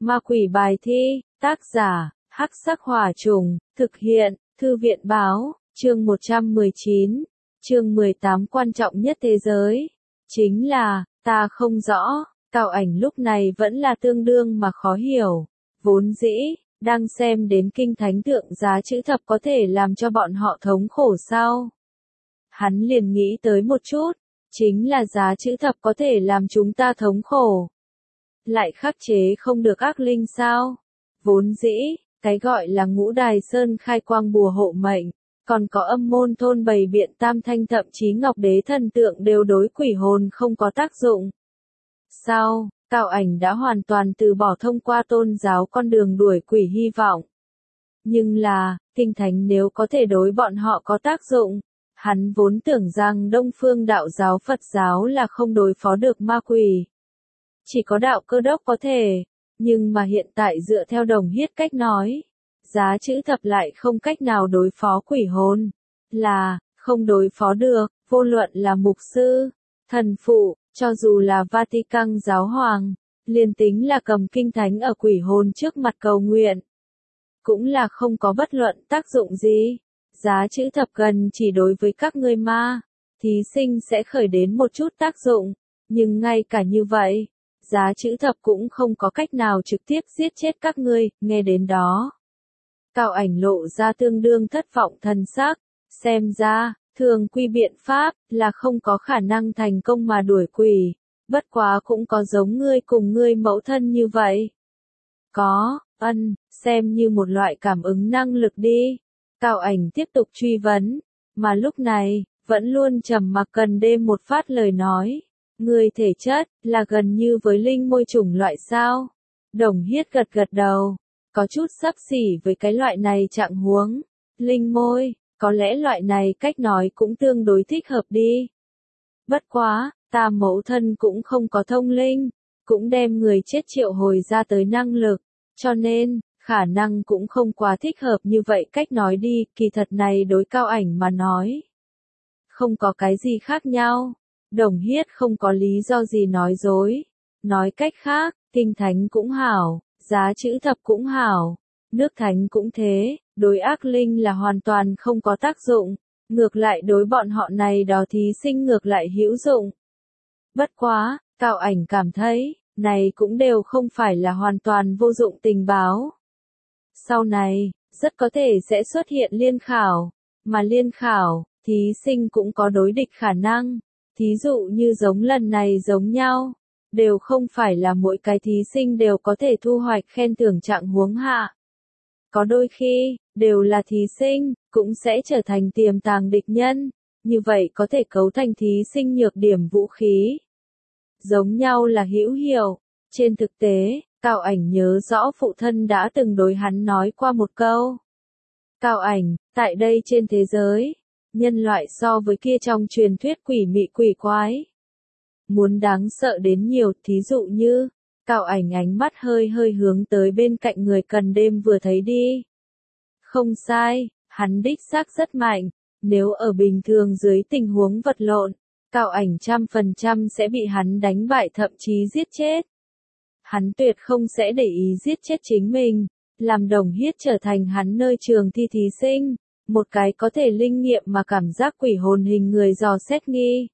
Ma quỷ bài thi, tác giả, Hắc Sắc Hỏa Trùng, thực hiện, Thư viện báo, chương 119, chương 18 quan trọng nhất thế giới. Chính là, ta không rõ, Cao Ảnh lúc này vẫn là tương đương mà khó hiểu. Vốn dĩ, đang xem đến kinh thánh tượng giá chữ thập có thể làm cho bọn họ thống khổ sao? Hắn liền nghĩ tới một chút, chính là giá chữ thập có thể làm chúng ta thống khổ. Lại khắc chế không được ác linh sao? Vốn dĩ, cái gọi là ngũ đài sơn khai quang bùa hộ mệnh, còn có âm môn thôn bày biện tam thanh thậm chí ngọc đế thần tượng đều đối quỷ hồn không có tác dụng. Sao, Cao Ảnh đã hoàn toàn từ bỏ thông qua tôn giáo con đường đuổi quỷ hy vọng. Nhưng là, kinh thánh nếu có thể đối bọn họ có tác dụng, hắn vốn tưởng rằng Đông Phương đạo giáo Phật giáo là không đối phó được ma quỷ. Chỉ có đạo Cơ Đốc có thể, nhưng mà hiện tại dựa theo Đồng Hiết cách nói, giá chữ thập lại không cách nào đối phó quỷ hồn, là, không đối phó được, vô luận là mục sư, thần phụ, cho dù là Vatican giáo hoàng, liền tính là cầm kinh thánh ở quỷ hồn trước mặt cầu nguyện, cũng là không có bất luận tác dụng gì. Giá chữ thập gần chỉ đối với các ngươi ma, thí sinh sẽ khởi đến một chút tác dụng, nhưng ngay cả như vậy, giá chữ thập cũng không có cách nào trực tiếp giết chết các ngươi, nghe đến đó. Cao Ảnh lộ ra tương đương thất vọng thần sắc, xem ra, thường quy biện pháp, là không có khả năng thành công mà đuổi quỷ, bất quá cũng có giống ngươi cùng ngươi mẫu thân như vậy. Có, xem như một loại cảm ứng năng lực đi. Cao Ảnh tiếp tục truy vấn, mà lúc này, vẫn luôn trầm mặc Cần Đêm một phát lời nói. Người thể chất, là gần như với linh môi chủng loại sao? Đồng Hiết gật gật đầu, có chút xấp xỉ với cái loại này trạng huống. Linh môi, có lẽ loại này cách nói cũng tương đối thích hợp đi. Bất quá, ta mẫu thân cũng không có thông linh, cũng đem người chết triệu hồi ra tới năng lực, cho nên, khả năng cũng không quá thích hợp như vậy cách nói đi, kỳ thật này đối Cao Ảnh mà nói. Không có cái gì khác nhau. Đồng Hiết không có lý do gì nói dối. Nói cách khác, kinh thánh cũng hảo, giá chữ thập cũng hảo, nước thánh cũng thế, đối ác linh là hoàn toàn không có tác dụng, ngược lại đối bọn họ này đó thí sinh ngược lại hữu dụng. Bất quá, Cao Ảnh cảm thấy, này cũng đều không phải là hoàn toàn vô dụng tình báo. Sau này, rất có thể sẽ xuất hiện liên khảo, mà liên khảo, thí sinh cũng có đối địch khả năng. Thí dụ như giống lần này giống nhau, đều không phải là mỗi cái thí sinh đều có thể thu hoạch khen thưởng trạng huống hạ. Có đôi khi, đều là thí sinh, cũng sẽ trở thành tiềm tàng địch nhân, như vậy có thể cấu thành thí sinh nhược điểm vũ khí. Giống nhau là hữu hiệu, trên thực tế, Cao Ảnh nhớ rõ phụ thân đã từng đối hắn nói qua một câu. Cao Ảnh, tại đây trên thế giới, nhân loại so với kia trong truyền thuyết quỷ mị quỷ quái, muốn đáng sợ đến nhiều, thí dụ như, Cao Ảnh ánh mắt hơi hơi hướng tới bên cạnh người Cần Đêm vừa thấy đi. Không sai, hắn đích xác rất mạnh, nếu ở bình thường dưới tình huống vật lộn, Cao Ảnh 100% sẽ bị hắn đánh bại thậm chí giết chết. Hắn tuyệt không sẽ để ý giết chết chính mình, làm Đồng Hiết trở thành hắn nơi trường thi thí sinh. Một cái có thể linh nghiệm mà cảm giác quỷ hồn hình người dò xét nghi.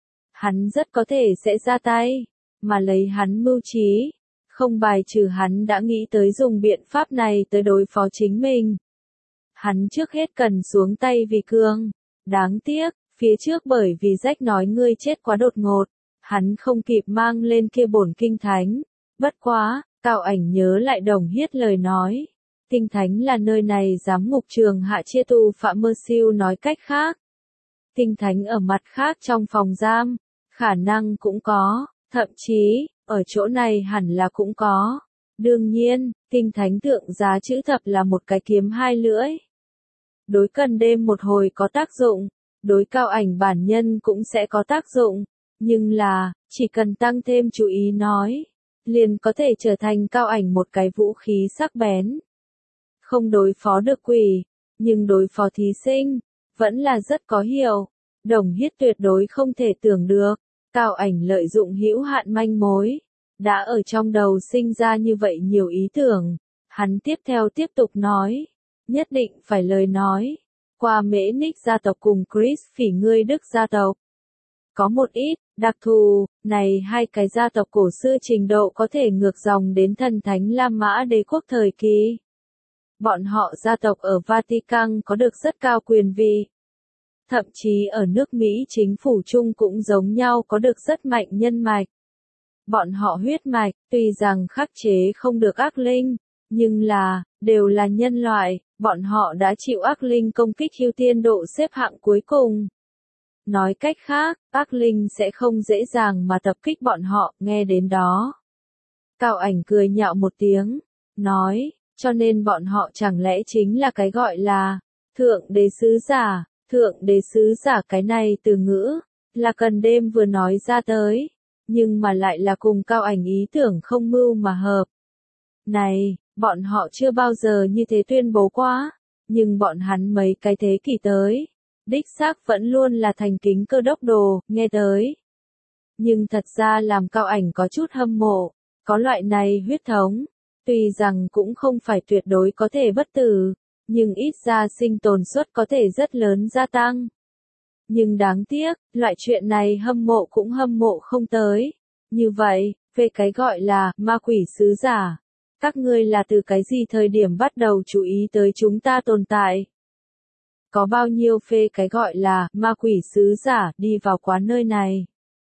Hắn rất có thể sẽ ra tay, mà lấy hắn mưu trí, không bài trừ hắn đã nghĩ tới dùng biện pháp này tới đối phó chính mình. Hắn trước hết cần xuống tay vì cương. Đáng tiếc, phía trước bởi vì rách nói ngươi chết quá đột ngột, hắn không kịp mang lên kia bổn kinh thánh. Bất quá, Cao Ảnh nhớ lại Đồng Hiết lời nói. Kinh thánh là nơi này giám ngục trường hạ chia tù phạm mơ siêu, nói cách khác. Kinh thánh ở mặt khác trong phòng giam, khả năng cũng có, thậm chí, ở chỗ này hẳn là cũng có. Đương nhiên, kinh thánh tượng giá chữ thập là một cái kiếm hai lưỡi. Đối Cần Đêm một hồi có tác dụng, đối Cao Ảnh bản nhân cũng sẽ có tác dụng, nhưng là, chỉ cần tăng thêm chú ý nói, liền có thể trở thành Cao Ảnh một cái vũ khí sắc bén. Không đối phó được quỷ, nhưng đối phó thí sinh, vẫn là rất có hiệu. Đồng Hiết tuyệt đối không thể tưởng được, Cao Ảnh lợi dụng hữu hạn manh mối, đã ở trong đầu sinh ra như vậy nhiều ý tưởng. Hắn tiếp tục nói, nhất định phải lời nói, qua Mễ Ních gia tộc cùng Chris Phỉ Ngươi Đức gia tộc. Có một ít, đặc thù, này hai cái gia tộc cổ xưa trình độ có thể ngược dòng đến thần thánh La Mã đế quốc thời kỳ. Bọn họ gia tộc ở Vatican có được rất cao quyền vị. Thậm chí ở nước Mỹ chính phủ chung cũng giống nhau có được rất mạnh nhân mạch. Bọn họ huyết mạch, tuy rằng khắc chế không được ác linh, nhưng đều là nhân loại, bọn họ đã chịu ác linh công kích ưu tiên độ xếp hạng cuối cùng. Nói cách khác, ác linh sẽ không dễ dàng mà tập kích bọn họ, nghe đến đó. Cao Ảnh cười nhạo một tiếng, nói, cho nên bọn họ chẳng lẽ chính là cái gọi là thượng đế sứ giả. Thượng đế sứ giả cái này từ ngữ, là cần đêm vừa nói ra tới, nhưng mà lại là cùng Cao Ảnh ý tưởng không mưu mà hợp. Này, bọn họ chưa bao giờ như thế tuyên bố quá, nhưng bọn hắn mấy cái thế kỷ tới, đích xác vẫn luôn là thành kính Cơ Đốc đồ, nghe tới. Nhưng thật ra làm Cao Ảnh có chút hâm mộ, có loại này huyết thống, tuy rằng cũng không phải tuyệt đối có thể bất tử, nhưng ít ra sinh tồn suất có thể rất lớn gia tăng. Nhưng đáng tiếc, loại chuyện này hâm mộ cũng hâm mộ không tới. Như vậy, về cái gọi là ma quỷ sứ giả, các ngươi là từ cái gì thời điểm bắt đầu chú ý tới chúng ta tồn tại? Có bao nhiêu phê cái gọi là ma quỷ sứ giả đi vào quá nơi này?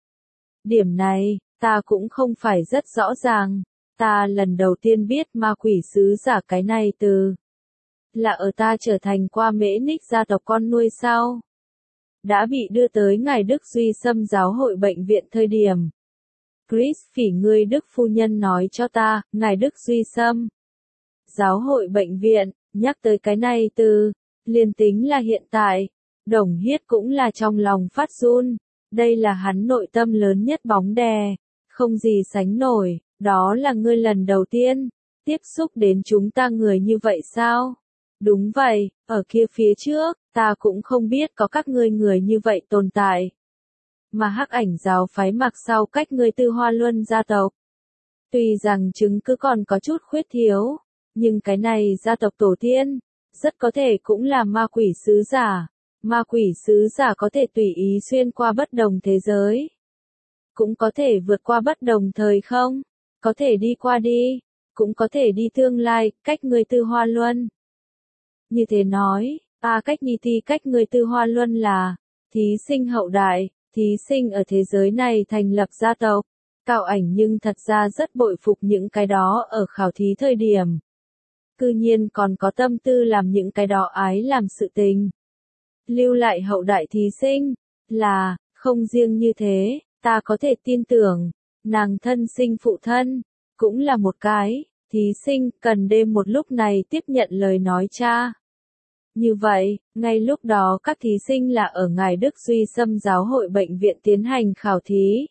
Điểm này, ta cũng không phải rất rõ ràng. Ta lần đầu tiên biết ma quỷ sứ giả cái này từ là ở ta trở thành qua Mễ Ních gia tộc con nuôi sau. Đã bị đưa tới ngài Đức Duy Sâm giáo hội bệnh viện thời điểm. Chris Phỉ Ngươi Đức phu nhân nói cho ta, ngài Đức Duy Sâm giáo hội bệnh viện, nhắc tới cái này từ, liền tính là hiện tại, Đồng Hiết cũng là trong lòng phát run, đây là hắn nội tâm lớn nhất bóng đè, không gì sánh nổi, đó là ngươi lần đầu tiên, tiếp xúc đến chúng ta người như vậy sao? Đúng vậy, ở kia phía trước, ta cũng không biết có các ngươi người như vậy tồn tại. Mà Hắc Ảnh giáo phái mặc sau cách ngươi Tư Hoa Luân gia tộc. Tuy rằng chứng cứ còn có chút khuyết thiếu, nhưng cái này gia tộc tổ tiên, rất có thể cũng là ma quỷ sứ giả. Ma quỷ sứ giả có thể tùy ý xuyên qua bất đồng thế giới. Cũng có thể vượt qua bất đồng thời không, có thể đi qua đi, cũng có thể đi tương lai, cách ngươi Tư Hoa Luân. Như thế nói, cách Nhi Ti cách người Tư Hoa Luân là thí sinh hậu đại, thí sinh ở thế giới này thành lập gia tộc. Cao Ảnh nhưng thật ra rất bội phục những cái đó ở khảo thí thời điểm. Cư nhiên còn có tâm tư làm những cái đó ái làm sự tình. Lưu lại hậu đại thí sinh, là, không riêng như thế, ta có thể tin tưởng, nàng thân sinh phụ thân, cũng là một cái, thí sinh, cần đêm một lúc này tiếp nhận lời nói cha. Như vậy, ngay lúc đó các thí sinh là ở ngài Đức Duy Sâm giáo hội bệnh viện tiến hành khảo thí.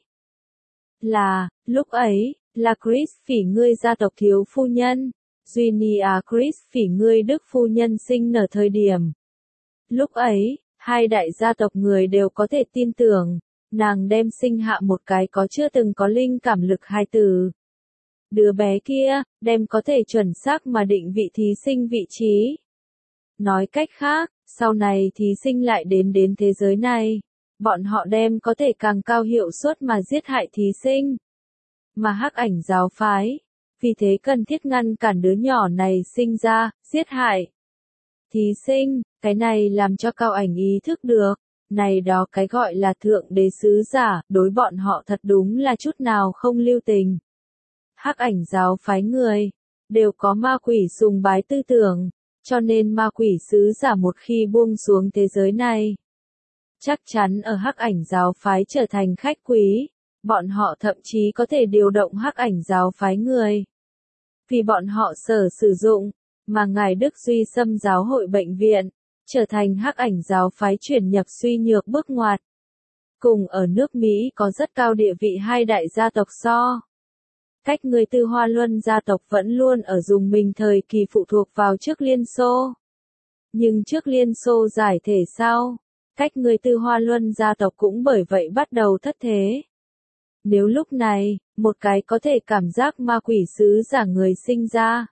Lúc ấy, là Chris Phỉ Ngươi gia tộc thiếu phu nhân, Dunia Chris Phỉ Ngươi Đức phu nhân sinh nở thời điểm. Lúc ấy, hai đại gia tộc người đều có thể tin tưởng, nàng đem sinh hạ một cái có chưa từng có linh cảm lực hài tử. Đứa bé kia, đem có thể chuẩn xác mà định vị thí sinh vị trí. Nói cách khác, sau này thí sinh lại đến thế giới này, bọn họ đem có thể càng cao hiệu suất mà giết hại thí sinh. Mà Hắc Ảnh giáo phái, vì thế cần thiết ngăn cản đứa nhỏ này sinh ra, giết hại thí sinh, cái này làm cho Cao Ảnh ý thức được, này đó cái gọi là thượng đế sứ giả, đối bọn họ thật đúng là chút nào không lưu tình. Hắc Ảnh giáo phái người, đều có ma quỷ sùng bái tư tưởng. Cho nên ma quỷ sứ giả một khi buông xuống thế giới này, chắc chắn ở Hắc Ảnh giáo phái trở thành khách quý, bọn họ thậm chí có thể điều động Hắc Ảnh giáo phái người. Vì bọn họ sử dụng, mà ngài Đức Duy Sâm giáo hội bệnh viện, trở thành Hắc Ảnh giáo phái chuyển nhập suy nhược bước ngoặt. Cùng ở nước Mỹ có rất cao địa vị hai đại gia tộc cách người Tư Hoa Luân gia tộc vẫn luôn ở dùng mình thời kỳ phụ thuộc vào trước Liên Xô. Nhưng trước Liên Xô giải thể sau, cách người Tư Hoa Luân gia tộc cũng bởi vậy bắt đầu thất thế. Nếu lúc này, một cái có thể cảm giác ma quỷ sứ giả người sinh ra.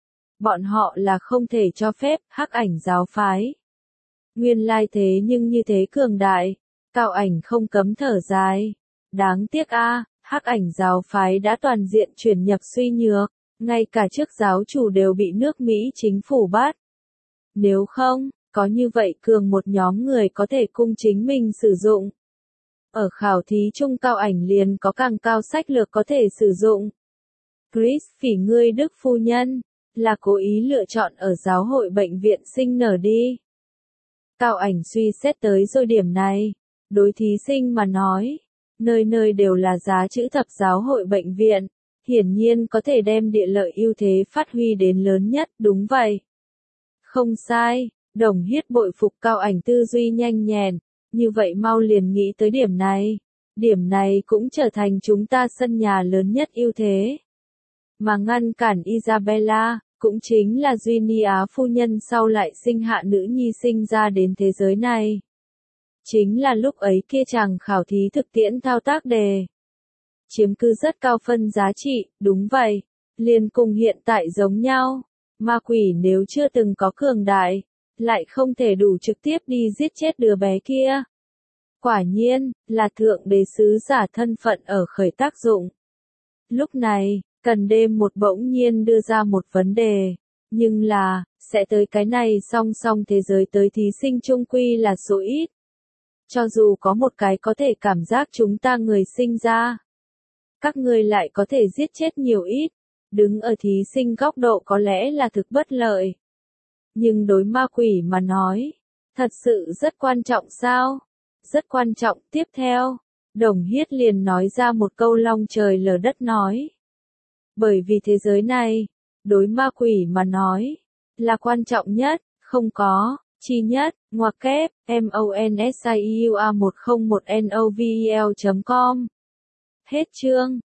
Bọn họ là không thể cho phép Hắc Ảnh giáo phái. Nguyên lai thế nhưng như thế cường đại, Cao Ảnh không cấm thở dài. Đáng tiếc a, Hắc Ảnh giáo phái đã toàn diện chuyển nhập suy nhược, ngay cả chức giáo chủ đều bị nước Mỹ chính phủ bắt. Nếu không, có như vậy cường một nhóm người có thể cung chính mình sử dụng. Ở khảo thí chung Cao Ảnh liền có càng cao sách lược có thể sử dụng. Chris phỉ ngươi Đức phu nhân, là cố ý lựa chọn ở giáo hội bệnh viện sinh nở đi. Cao Ảnh suy xét tới rồi điểm này, đối thí sinh mà nói, nơi nơi đều là giá chữ thập giáo hội bệnh viện, hiển nhiên có thể đem địa lợi ưu thế phát huy đến lớn nhất, đúng vậy. Không sai, Đồng Hiết bội phục Cao Ảnh tư duy nhanh nhẹn, như vậy mau liền nghĩ tới điểm này cũng trở thành chúng ta sân nhà lớn nhất ưu thế. Mà ngăn cản Isabella, cũng chính là Duy Á phu nhân sau lại sinh hạ nữ nhi sinh ra đến thế giới này. Chính là lúc ấy kia chàng khảo thí thực tiễn thao tác đề. Chiếm cứ rất cao phân giá trị, đúng vậy, liền cùng hiện tại giống nhau. Ma quỷ nếu chưa từng có cường đại, lại không thể đủ trực tiếp đi giết chết đứa bé kia. Quả nhiên, là thượng đế sứ giả thân phận ở khởi tác dụng. Lúc này, Cần Đêm một bỗng nhiên đưa ra một vấn đề, nhưng là, sẽ tới cái này song song thế giới tới thí sinh chung quy là số ít. Cho dù có một cái có thể cảm giác chúng ta người sinh ra, các ngươi lại có thể giết chết nhiều ít, đứng ở thí sinh góc độ có lẽ là thực bất lợi. Nhưng đối ma quỷ mà nói, thật sự rất quan trọng sao? Rất quan trọng. Tiếp theo, Đồng Hiết liền nói ra một câu long trời lở đất nói. Bởi vì thế giới này, đối ma quỷ mà nói, là quan trọng nhất, không có, chi nhất, ngoặc kép, MONSIUA101NOVEL.com. Hết chương.